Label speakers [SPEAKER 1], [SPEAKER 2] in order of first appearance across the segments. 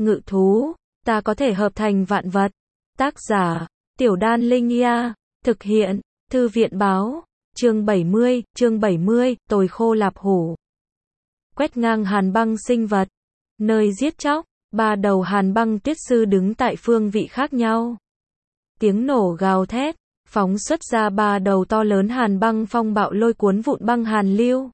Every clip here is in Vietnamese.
[SPEAKER 1] ngự thú, ta có thể hợp thành vạn vật. Tác giả, Tiểu Đan Linh Ia, thực hiện, Thư viện báo, chương 70, tồi khô lạp hủ. Quét ngang hàn băng sinh vật, nơi giết chóc, ba đầu hàn băng tuyết sư đứng tại phương vị khác nhau. Tiếng nổ gào thét, phóng xuất ra ba đầu to lớn hàn băng phong bạo lôi cuốn vụn băng hàn lưu.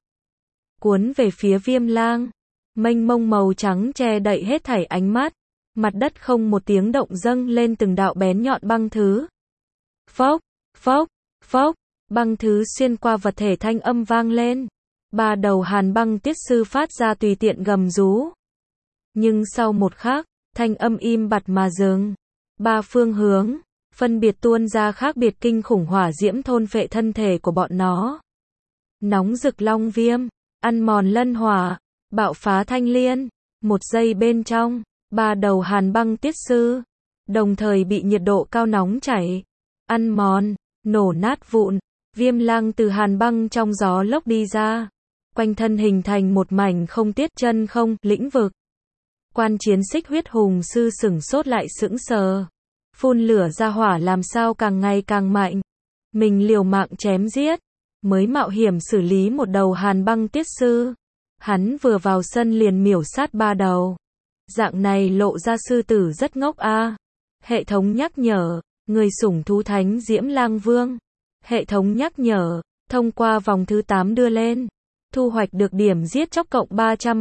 [SPEAKER 1] Cuốn về phía Viêm Lang, mênh mông màu trắng che đậy hết thảy ánh mắt, mặt đất không một tiếng động dâng lên từng đạo bén nhọn băng thứ. Phốc, phốc, phốc, băng thứ xuyên qua vật thể thanh âm vang lên. Ba đầu hàn băng tiết sư phát ra tùy tiện gầm rú. Nhưng sau một khắc, thanh âm im bặt mà dừng. Ba phương hướng, phân biệt tuôn ra khác biệt kinh khủng hỏa diễm thôn phệ thân thể của bọn nó. Nóng rực long viêm, ăn mòn lân hỏa, bạo phá thanh liên. Một giây bên trong, ba đầu hàn băng tiết sư, đồng thời bị nhiệt độ cao nóng chảy, ăn mòn, nổ nát vụn. Viêm Lang từ hàn băng trong gió lốc đi ra, quanh thân hình thành một mảnh không tiết chân không lĩnh vực. Quan chiến xích huyết hùng sư sửng sốt lại sững sờ, phun lửa ra hỏa làm sao càng ngày càng mạnh. Mình liều mạng chém giết, mới mạo hiểm xử lý một đầu hàn băng tiết sư. Hắn vừa vào sân liền miểu sát ba đầu. Dạng này lộ ra sư tử rất ngốc a. Hệ thống nhắc nhở, người sủng thú thánh Diễm Lang Vương. Hệ thống nhắc nhở, thông qua vòng thứ 8 đưa lên. Thu hoạch được điểm giết chóc cộng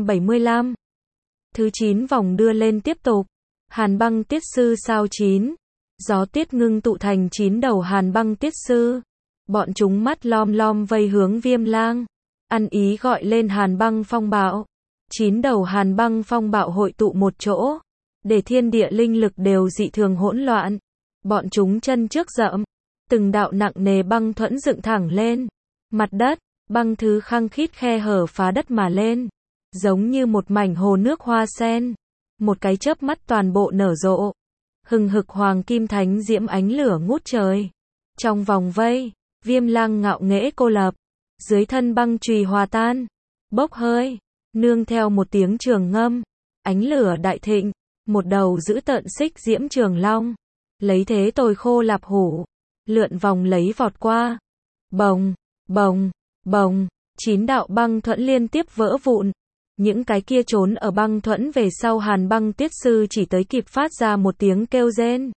[SPEAKER 1] 375. Thứ 9 vòng đưa lên tiếp tục. Hàn băng tiết sư sao 9. Gió tiết ngưng tụ thành 9 đầu hàn băng tiết sư. Bọn chúng mắt lom lom vây hướng Viêm Lang. Ăn ý gọi lên hàn băng phong bạo. 9 đầu hàn băng phong bạo hội tụ một chỗ. Để thiên địa linh lực đều dị thường hỗn loạn. Bọn chúng chân trước dậm. Từng đạo nặng nề băng thuẫn dựng thẳng lên. Mặt đất, băng thứ khăng khít khe hở phá đất mà lên. Giống như một mảnh hồ nước hoa sen. Một cái chớp mắt toàn bộ nở rộ. Hừng hực hoàng kim thánh diễm ánh lửa ngút trời. Trong vòng vây, Viêm Lang ngạo nghễ cô lập. Dưới thân băng chùy hòa tan, bốc hơi, nương theo một tiếng trường ngâm. Ánh lửa đại thịnh, một đầu giữ tợn xích diễm trường long. Lấy thế tồi khô lạp hủ. Lượn vòng lấy vọt qua. Bồng, bồng, bồng, 9 đạo băng thuẫn liên tiếp vỡ vụn. Những cái kia trốn ở băng thuẫn về sau hàn băng tiết sư chỉ tới kịp phát ra một tiếng kêu rên.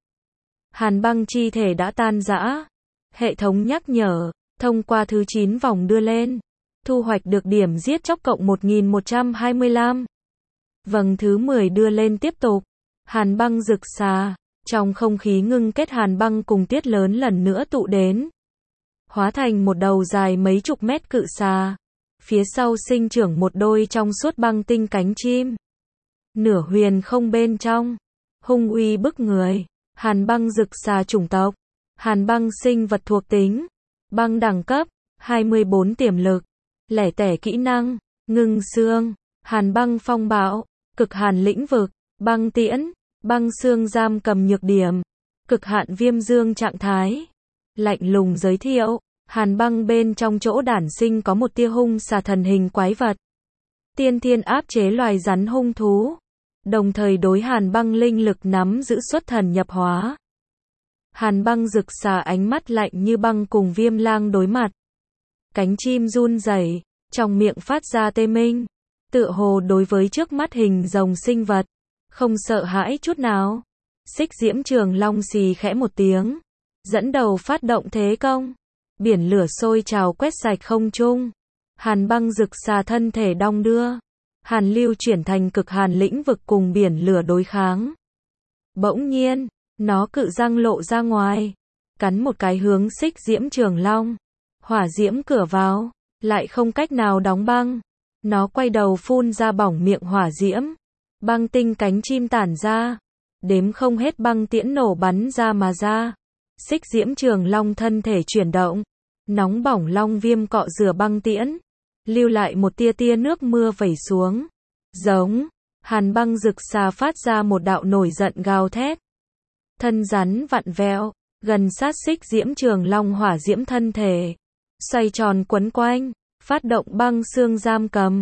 [SPEAKER 1] Hàn băng chi thể đã tan rã. Hệ thống nhắc nhở, thông qua thứ 9 vòng đưa lên. Thu hoạch được điểm giết chóc cộng 1125. Vòng thứ 10 đưa lên tiếp tục. Hàn băng rực xà. Trong không khí ngưng kết hàn băng cùng tiết lớn lần nữa tụ đến. Hóa thành một đầu dài mấy chục mét cự xà. Phía sau sinh trưởng một đôi trong suốt băng tinh cánh chim. Nửa huyền không bên trong. Hung uy bức người. Hàn băng rực xà chủng tộc. Hàn băng sinh vật thuộc tính. Băng đẳng cấp. 24 tiềm lực. Lẻ tẻ kỹ năng. Ngưng xương. Hàn băng phong bạo. Cực hàn lĩnh vực. Băng tiễn. Băng xương giam cầm nhược điểm. Cực hạn viêm dương trạng thái. Lạnh lùng giới thiệu. Hàn băng bên trong chỗ đản sinh có một tia hung xà thần hình quái vật. Tiên thiên áp chế loài rắn hung thú. Đồng thời đối hàn băng linh lực nắm giữ xuất thần nhập hóa. Hàn băng rực xà ánh mắt lạnh như băng cùng Viêm Lang đối mặt. Cánh chim run rẩy, trong miệng phát ra tê minh. Tựa hồ đối với trước mắt hình rồng sinh vật. Không sợ hãi chút nào. Xích diễm trường long xì khẽ một tiếng. Dẫn đầu phát động thế công. Biển lửa sôi trào quét sạch không trung. Hàn băng rực xà thân thể đong đưa. Hàn lưu chuyển thành cực hàn lĩnh vực cùng biển lửa đối kháng. Bỗng nhiên, nó cự răng lộ ra ngoài. Cắn một cái hướng xích diễm trường long. Hỏa diễm cửa vào. Lại không cách nào đóng băng. Nó quay đầu phun ra bỏng miệng hỏa diễm. Băng tinh cánh chim tản ra. Đếm không hết băng tiễn nổ bắn ra mà ra. Xích diễm trường long thân thể chuyển động. Nóng bỏng long viêm cọ rửa băng tiễn. Lưu lại một tia tia nước mưa vẩy xuống. Giống. Hàn băng rực xà phát ra một đạo nổi giận gào thét. Thân rắn vặn vẹo. Gần sát xích diễm trường long hỏa diễm thân thể. Xoay tròn quấn quanh. Phát động băng xương giam cầm.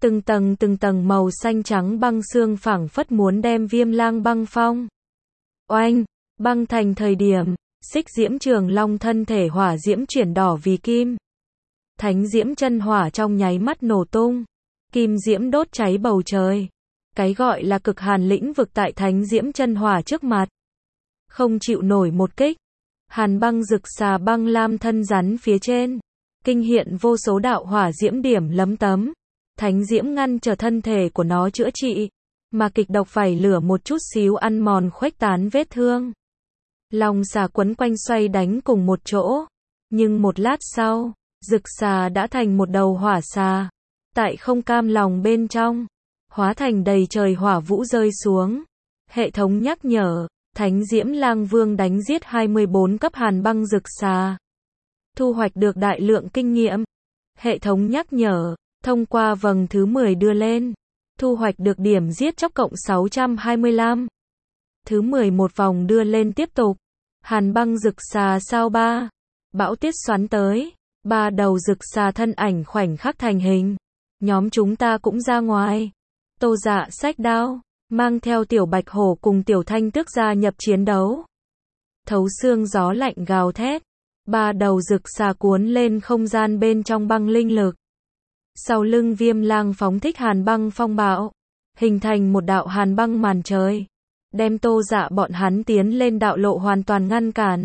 [SPEAKER 1] từng tầng màu xanh trắng băng xương phảng phất muốn đem Viêm Lang băng phong. Oanh, băng thành thời điểm, Xích Diễm Trường Long thân thể hỏa diễm chuyển đỏ vì kim. Thánh diễm chân hỏa trong nháy mắt nổ tung, kim diễm đốt cháy bầu trời. Cái gọi là cực hàn lĩnh vực tại thánh diễm chân hỏa trước mặt, không chịu nổi một kích. Hàn băng rực xà băng lam thân rắn phía trên, kinh hiện vô số đạo hỏa diễm điểm lấm tấm. Thánh diễm ngăn trở thân thể của nó chữa trị, mà kịch độc phải lửa một chút xíu ăn mòn khuếch tán vết thương. Long xà quấn quanh xoay đánh cùng một chỗ, nhưng một lát sau, rực xà đã thành một đầu hỏa xà, tại không cam lòng bên trong, hóa thành đầy trời hỏa vũ rơi xuống. Hệ thống nhắc nhở, Thánh Diễm Lang Vương đánh giết 24 cấp hàn băng rực xà, thu hoạch được đại lượng kinh nghiệm. Hệ thống nhắc nhở, thông qua vầng thứ 10 đưa lên, thu hoạch được điểm giết chóc cộng 625. Thứ 11 vòng đưa lên tiếp tục, hàn băng rực xà sao ba, bão tiết xoắn tới, ba đầu rực xà thân ảnh khoảnh khắc thành hình. Nhóm chúng ta cũng ra ngoài. Tô Dạ xách đao, mang theo Tiểu Bạch Hổ cùng Tiểu Thanh Tước gia nhập chiến đấu. Thấu xương gió lạnh gào thét, ba đầu rực xà cuốn lên không gian bên trong băng linh lực. Sau lưng Viêm Lang phóng thích hàn băng phong bạo, hình thành một đạo hàn băng màn trời, đem Tô Dạ bọn hắn tiến lên đạo lộ hoàn toàn ngăn cản.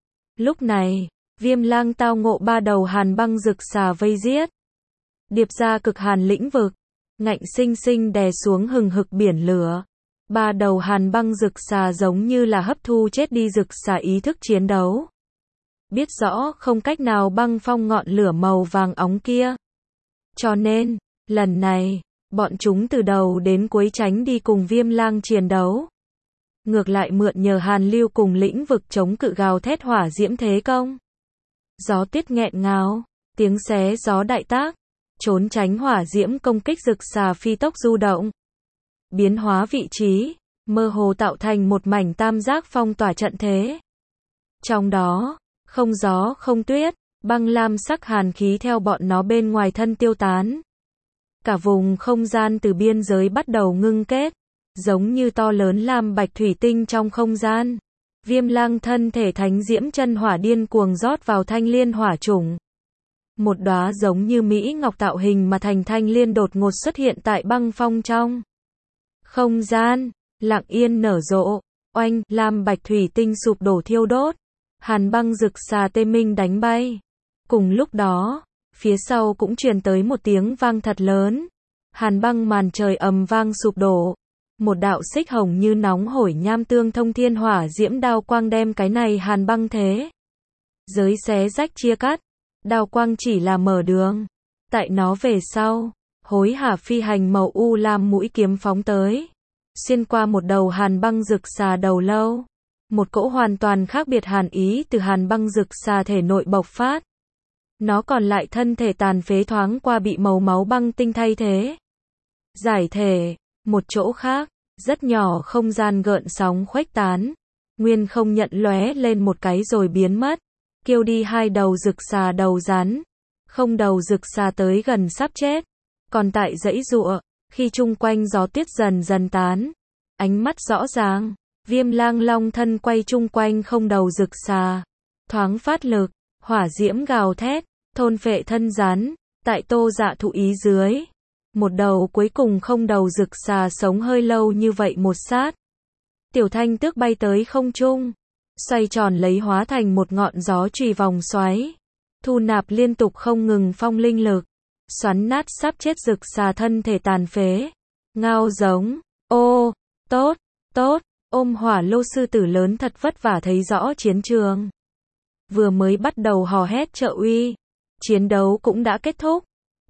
[SPEAKER 1] Lúc này, Viêm Lang tao ngộ ba đầu hàn băng rực xà vây giết. Điệp ra cực hàn lĩnh vực, ngạnh sinh sinh đè xuống hừng hực biển lửa. Ba đầu hàn băng rực xà giống như là hấp thu chết đi rực xà ý thức chiến đấu. Biết rõ không cách nào băng phong ngọn lửa màu vàng óng kia. Cho nên, lần này, bọn chúng từ đầu đến cuối tránh đi cùng Viêm Lang chiến đấu. Ngược lại mượn nhờ hàn lưu cùng lĩnh vực chống cự gào thét hỏa diễm thế công. Gió tuyết nghẹn ngào, tiếng xé gió đại tác, trốn tránh hỏa diễm công kích rực xà phi tốc du động. Biến hóa vị trí, mơ hồ tạo thành một mảnh tam giác phong tỏa trận thế. Trong đó, không gió không tuyết, băng lam sắc hàn khí theo bọn nó bên ngoài thân tiêu tán. Cả vùng không gian từ biên giới bắt đầu ngưng kết, giống như to lớn lam bạch thủy tinh trong không gian. Viêm Lang thân thể thánh diễm chân hỏa điên cuồng rót vào thanh liên hỏa chủng. Một đóa giống như mỹ ngọc tạo hình mà thành thanh liên đột ngột xuất hiện tại băng phong trong không gian, lặng yên nở rộ. Oanh, lam bạch thủy tinh sụp đổ thiêu đốt, hàn băng rực xà tê minh đánh bay. Cùng lúc đó, phía sau cũng truyền tới một tiếng vang thật lớn. Hàn băng màn trời ầm vang sụp đổ. Một đạo xích hồng như nóng hổi nham tương thông thiên hỏa diễm đao quang đem cái này hàn băng thế giới xé rách chia cắt. Đao quang chỉ là mở đường. Tại nó về sau, hối hả phi hành màu u lam mũi kiếm phóng tới, xuyên qua một đầu hàn băng rực xà đầu lâu. Một cỗ hoàn toàn khác biệt hàn ý từ hàn băng rực xà thể nội bộc phát. Nó còn lại thân thể tàn phế thoáng qua bị màu máu băng tinh thay thế. Giải thể, một chỗ khác, rất nhỏ không gian gợn sóng khuếch tán. Nguyên không nhận lóe lên một cái rồi biến mất. Kêu đi hai đầu rực xà đầu rắn. Không đầu rực xà tới gần sắp chết. Còn tại dãy giụa, khi chung quanh gió tuyết dần dần tán. Ánh mắt rõ ràng, Viêm Lang long thân quay chung quanh không đầu rực xà. Thoáng phát lực, hỏa diễm gào thét, thôn phệ thân rắn. Tại Tô Dạ thụ ý dưới, một đầu cuối cùng không đầu rực xà sống hơi lâu như vậy một sát. Tiểu Thanh Tước bay tới không trung, xoay tròn lấy hóa thành một ngọn gió chùy vòng xoáy, thu nạp liên tục không ngừng phong linh lực, xoắn nát sắp chết rực xà thân thể tàn phế. Ngao giống, ô, tốt, tốt, ôm hỏa lô sư tử lớn thật vất vả thấy rõ chiến trường. Vừa mới bắt đầu hò hét trợ uy, chiến đấu cũng đã kết thúc.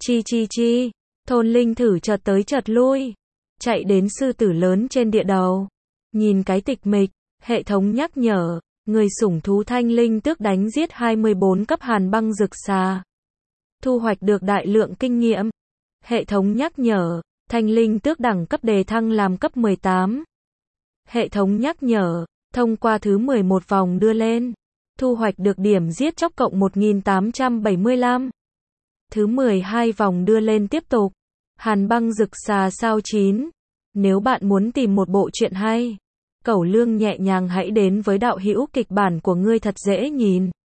[SPEAKER 1] Chi, thôn linh thử chợt tới chợt lui, chạy đến sư tử lớn trên địa đầu. Nhìn cái tịch mịch, hệ thống nhắc nhở, người sủng thú thanh linh tước đánh giết 24 cấp hàn băng rực xà. Thu hoạch được đại lượng kinh nghiệm. Hệ thống nhắc nhở, thanh linh tước đẳng cấp đề thăng làm cấp 18. Hệ thống nhắc nhở, thông qua thứ 11 vòng đưa lên, thu hoạch được điểm giết chóc cộng 1875. Thứ 12 vòng đưa lên tiếp tục, Hàn băng rực xà sao 9. Nếu bạn muốn tìm một bộ truyện hay, cẩu lương nhẹ nhàng hãy đến với đạo hữu kịch bản của ngươi thật dễ nhìn.